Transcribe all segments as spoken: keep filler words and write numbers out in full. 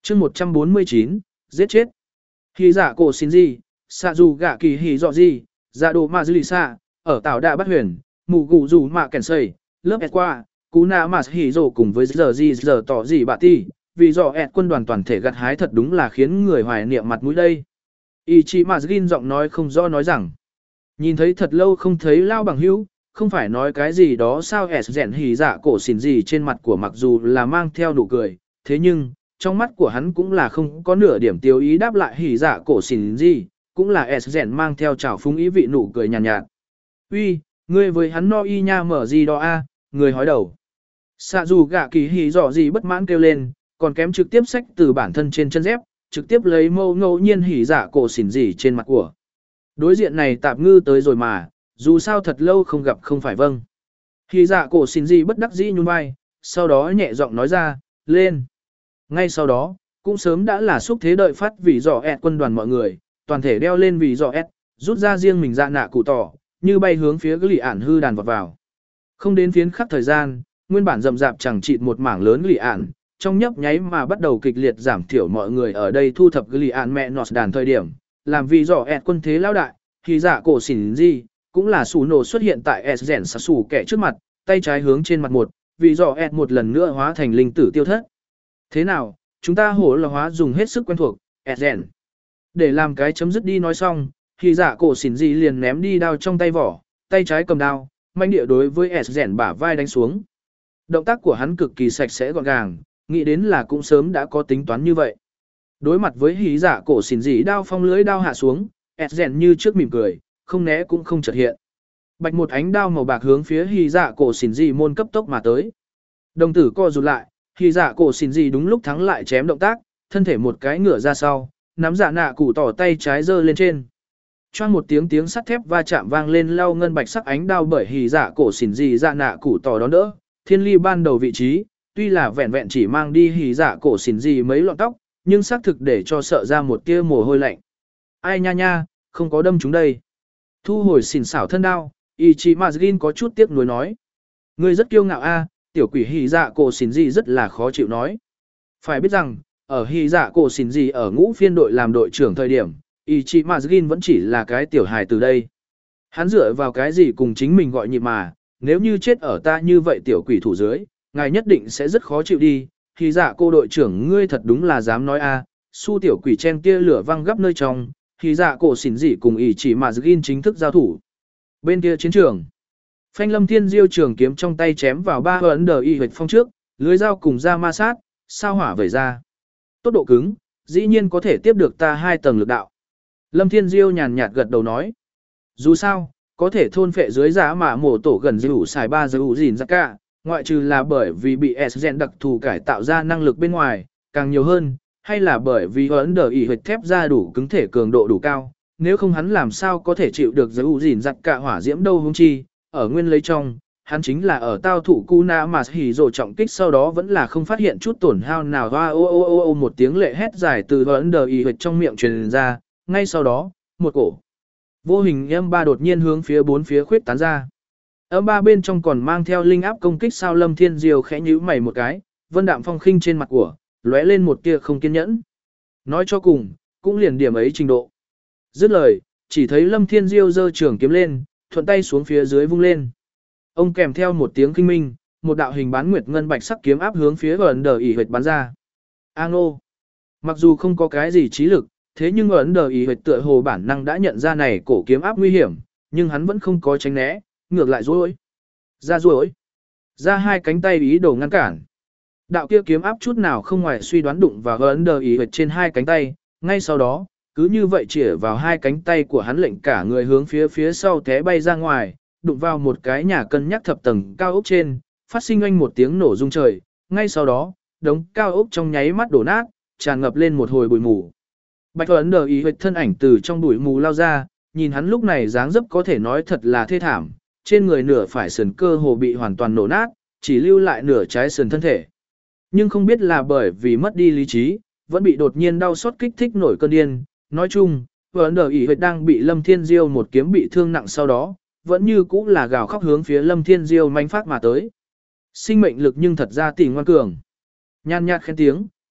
chương một trăm bốn mươi chín, giết chết. Hỉ dạ cổ xin gì, xạ dù gạ kỳ hỉ dọ gì, dạ đồ mà dư lì xạ, ở tảo đạ bắt huyền, mù gù dù mạ kèn sầy, lớp ẹt qua, cú nạ mà hỉ dồ cùng với giờ gì giờ tỏ gì bạ ti, vì dọ ẹt quân đoàn toàn thể gặt hái thật đúng là khiến người hoài niệm mặt mũi đây. Ichi Mazgin giọng nói không rõ nói rằng, nhìn thấy thật lâu không thấy lao bằng hữu, không phải nói cái gì đó sao S rèn hỉ dạ cổ xỉn gì trên mặt của mặc dù là mang theo nụ cười, thế nhưng, trong mắt của hắn cũng là không có nửa điểm tiêu ý đáp lại hỉ dạ cổ xỉn gì, cũng là S rèn mang theo trào phúng ý vị nụ cười nhàn nhạt, nhạt. Uy, ngươi với hắn no y nha mở gì đó a, người hói đầu. Xạ dù gạ kỳ hỉ dọ gì bất mãn kêu lên, còn kém trực tiếp xách từ bản thân trên chân dép, trực tiếp lấy mâu ngẫu nhiên hỉ dạ cổ xỉn gì trên mặt của. Đối diện này tạp ngư tới rồi mà, dù sao thật lâu không gặp không phải vâng. Hỉ dạ cổ xỉn gì bất đắc dĩ nhún vai, sau đó nhẹ giọng nói ra, lên. Ngay sau đó, cũng sớm đã là xúc thế đợi phát vì dọ ẹt quân đoàn mọi người, toàn thể đeo lên vì dọ ẹt, rút ra riêng mình dạ nạ cụ tỏ, như bay hướng phía cái lì ản hư đàn vọt vào. Không đến phiến khắc thời gian, nguyên bản rậm rạp chẳng chịt một mảng lớn lì ản, trong nhấp nháy mà bắt đầu kịch liệt giảm thiểu mọi người ở đây thu thập ghi án mẹ nọt đàn thời điểm, làm vì dò ẹt quân thế lao đại, thì giả cổ xỉn gì, cũng là sủ nổ xuất hiện tại S rèn sạc sủ kẻ trước mặt, tay trái hướng trên mặt một, vì dò ẹt một lần nữa hóa thành linh tử tiêu thất. Thế nào, chúng ta hổ là hóa dùng hết sức quen thuộc, S rèn. Để làm cái chấm dứt đi nói xong, thì giả cổ xỉn gì liền ném đi đao trong tay vỏ, tay trái cầm đao, manh địa đối với S rèn bả vai đánh xuống. Động tác của hắn cực kỳ sạch sẽ gọn gàng, nghĩ đến là cũng sớm đã có tính toán như vậy. Đối mặt với hí giả cổ xỉn dị đao phong lưới đao hạ xuống, S rèn như trước mỉm cười, không né cũng không chợt hiện. Bạch một ánh đao màu bạc hướng phía hí giả cổ xỉn dị môn cấp tốc mà tới. Đồng tử co rụt lại, hí giả cổ xỉn dị đúng lúc thắng lại chém động tác, thân thể một cái ngửa ra sau, nắm dạ nạ cụ tỏ tay trái giơ lên trên. Choang một tiếng tiếng sắt thép va chạm vang lên lau ngân bạch sắc ánh đao bởi hí giả cổ xỉn dị dạ nạ cụ tỏ đón đỡ, thiên ly ban đầu vị trí. Tuy là vẹn vẹn chỉ mang đi hỉ dạ cổ xỉn gì mấy lọn tóc, nhưng xác thực để cho sợ ra một tia mồ hôi lạnh. Ai nha nha, không có đâm chúng đây. Thu hồi xỉn xảo thân đao, Ichi Mazgin có chút tiếc nuối nói. Ngươi rất kiêu ngạo a, tiểu quỷ hỉ dạ cổ xỉn gì rất là khó chịu nói. Phải biết rằng, ở hỉ dạ cổ xỉn gì ở ngũ phiên đội làm đội trưởng thời điểm, Ichi Mazgin vẫn chỉ là cái tiểu hài từ đây. Hắn dựa vào cái gì cùng chính mình gọi nhịp mà, nếu như chết ở ta như vậy tiểu quỷ thủ dưới, ngài nhất định sẽ rất khó chịu đi, thì dạ cô đội trưởng ngươi thật đúng là dám nói a, su tiểu quỷ chen kia lửa văng gấp nơi trong, thì dạ cổ xỉn dị cùng ỷ chỉ mà Zgin chính thức giao thủ. Bên kia chiến trường, Phanh Lâm Thiên Diêu trường kiếm trong tay chém vào ba ấn đờ y hệt phong trước, lưới dao cùng ra ma sát, sao hỏa vẩy ra. Tốc độ cứng, dĩ nhiên có thể tiếp được ta hai tầng lực đạo. Lâm Thiên Diêu nhàn nhạt gật đầu nói, dù sao, có thể thôn phệ dưới giá mà mổ tổ gần dư xài ba dư gìn ra cả. Ngoại trừ là bởi vì bị S-Gen đặc thù cải tạo ra năng lực bên ngoài, càng nhiều hơn, hay là bởi vì ấn đờ ỉ hệt thép ra đủ cứng thể cường độ đủ cao, nếu không hắn làm sao có thể chịu được giới ủ dìn giặt cả hỏa diễm đâu hung chi, ở nguyên lấy trong, hắn chính là ở tao thủ cu na mà hỉ rồ trọng kích sau đó vẫn là không phát hiện chút tổn hao nào hoa ô ô ô ô một tiếng lệ hét dài từ ấn đờ ỉ hệt trong miệng truyền ra, ngay sau đó, một cổ vô hình âm ba đột nhiên hướng phía bốn phía khuyết tán ra. Âm ba bên trong còn mang theo linh áp công kích sao Lâm Thiên Diêu khẽ nhíu mày một cái, vân đạm phong khinh trên mặt của, lóe lên một tia không kiên nhẫn. Nói cho cùng, cũng liền điểm ấy trình độ. Dứt lời, chỉ thấy Lâm Thiên Diêu giơ trường kiếm lên, thuận tay xuống phía dưới vung lên. Ông kèm theo một tiếng kinh minh, một đạo hình bán nguyệt ngân bạch sắc kiếm áp hướng phía ấn đờ ỉ hệt bắn ra. A ngô. Mặc dù không có cái gì trí lực, thế nhưng ấn đờ ỉ hệt tựa hồ bản năng đã nhận ra này cổ kiếm áp nguy hiểm, nhưng hắn vẫn không có tránh né. Ngược lại rối, ra rối, ra hai cánh tay ý đồ ngăn cản. Đạo kia kiếm áp chút nào không ngoài suy đoán đụng vào ấn đờ ý trên hai cánh tay, ngay sau đó, cứ như vậy chĩa vào hai cánh tay của hắn lệnh cả người hướng phía phía sau té bay ra ngoài, đụng vào một cái nhà cân nhắc thập tầng cao ốc trên, phát sinh oanh một tiếng nổ rung trời, ngay sau đó, đống cao ốc trong nháy mắt đổ nát, tràn ngập lên một hồi bụi mù. Bạch ấn đờ ý thân ảnh từ trong bụi mù lao ra, nhìn hắn lúc này dáng dấp có thể nói thật là thê thảm. Trên người nửa phải sườn cơ hồ bị hoàn toàn nổ nát, chỉ lưu lại nửa trái sườn thân thể. Nhưng không biết là bởi vì mất đi lý trí, vẫn bị đột nhiên đau xót kích thích nổi cơn điên. Nói chung, vẫn đờ ỉ đang bị Lâm Thiên Diêu một kiếm bị thương nặng sau đó, vẫn như cũ là gào khóc hướng phía Lâm Thiên Diêu manh phát mà tới. Sinh mệnh lực nhưng thật ra tỷ ngoan cường. Nhan nhạt khen tiếng,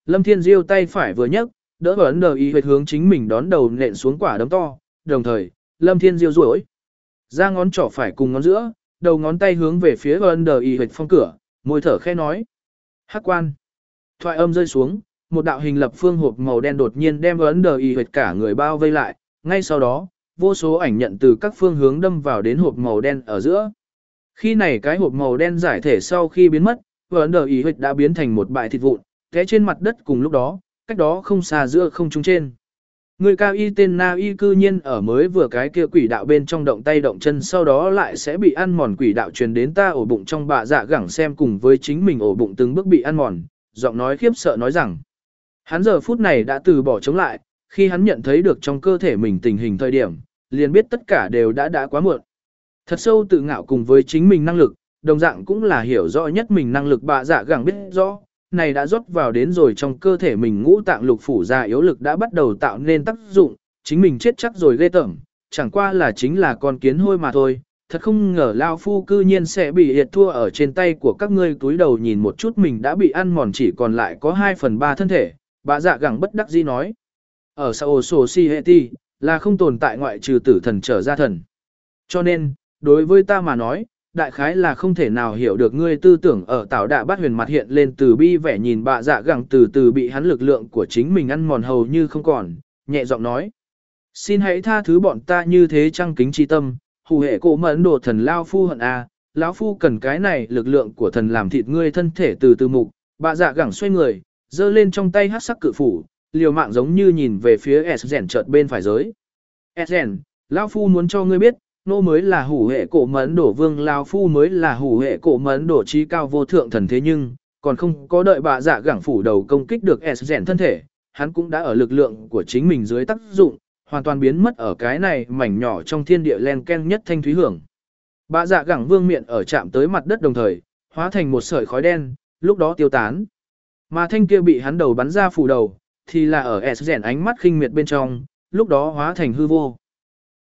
Lâm Thiên Diêu tay phải vừa nhấc, đỡ ấn đờ y huyệt hướng chính mình đón đầu nện xuống quả đấm to, đồng thời, Lâm Thiên Diêu duỗi ra ngón trỏ phải cùng ngón giữa, đầu ngón tay hướng về phía ấn đờ y huyệt phong cửa, môi thở khẽ nói. Hắc quan. Thoại âm rơi xuống, một đạo hình lập phương hộp màu đen đột nhiên đem ấn đờ y huyệt cả người bao vây lại, ngay sau đó, vô số ảnh nhận từ các phương hướng đâm vào đến hộp màu đen ở giữa. Khi này cái hộp màu đen giải thể sau khi biến mất, ấn đờ y huyệt đã biến thành một bãi thịt vụn, té trên mặt đất cùng lúc đó, cách đó không xa giữa không trung trên. Người cao y tên Na Y cư nhiên ở mới vừa cái kia quỷ đạo bên trong động tay động chân sau đó lại sẽ bị ăn mòn quỷ đạo truyền đến ta ổ bụng trong bạ dạ gẳng xem cùng với chính mình ổ bụng từng bước bị ăn mòn, giọng nói khiếp sợ nói rằng. Hắn giờ phút này đã từ bỏ chống lại, khi hắn nhận thấy được trong cơ thể mình tình hình thời điểm, liền biết tất cả đều đã đã quá muộn. Thật sâu tự ngạo cùng với chính mình năng lực, đồng dạng cũng là hiểu rõ nhất mình năng lực bạ dạ gẳng biết rõ. Này đã rót vào đến rồi trong cơ thể mình ngũ tạng lục phủ già yếu lực đã bắt đầu tạo nên tác dụng, chính mình chết chắc rồi ghê tởm, chẳng qua là chính là con kiến hôi mà thôi, thật không ngờ Lao Phu cư nhiên sẽ bị hiệt thua ở trên tay của các ngươi túi đầu nhìn một chút mình đã bị ăn mòn chỉ còn lại có hai phần ba thân thể, bà dạ gẳng bất đắc dĩ nói. Ở Sao Sổ Si Hệ Ti, là không tồn tại ngoại trừ tử thần trở ra thần. Cho nên, đối với ta mà nói, đại khái là không thể nào hiểu được ngươi tư tưởng ở tảo đạ bát huyền mặt hiện lên từ bi vẻ nhìn bạ dạ gẳng từ từ bị hắn lực lượng của chính mình ăn mòn hầu như không còn, nhẹ giọng nói. Xin hãy tha thứ bọn ta như thế trăng kính chi tâm, hù hệ cổ mẫn đồ thần Lao Phu hận a, lão Phu cần cái này lực lượng của thần làm thịt ngươi thân thể từ từ mục, bạ dạ gẳng xoay người, giơ lên trong tay hát sắc cự phủ, liều mạng giống như nhìn về phía S rèn chợt bên phải giới. S rèn, Lao Phu muốn cho ngươi biết, nô mới là hủ hệ cổ mẫn đổ vương Lao Phu mới là hủ hệ cổ mẫn đổ trí cao vô thượng thần thế nhưng, còn không có đợi bà dạ gẳng phủ đầu công kích được S rèn thân thể, hắn cũng đã ở lực lượng của chính mình dưới tác dụng, hoàn toàn biến mất ở cái này mảnh nhỏ trong thiên địa len ken nhất thanh thúy hưởng. Bà dạ gẳng vương miệng ở chạm tới mặt đất đồng thời, hóa thành một sợi khói đen, lúc đó tiêu tán. Mà thanh kia bị hắn đầu bắn ra phủ đầu, thì là ở S rèn ánh mắt khinh miệt bên trong, lúc đó hóa thành hư vô.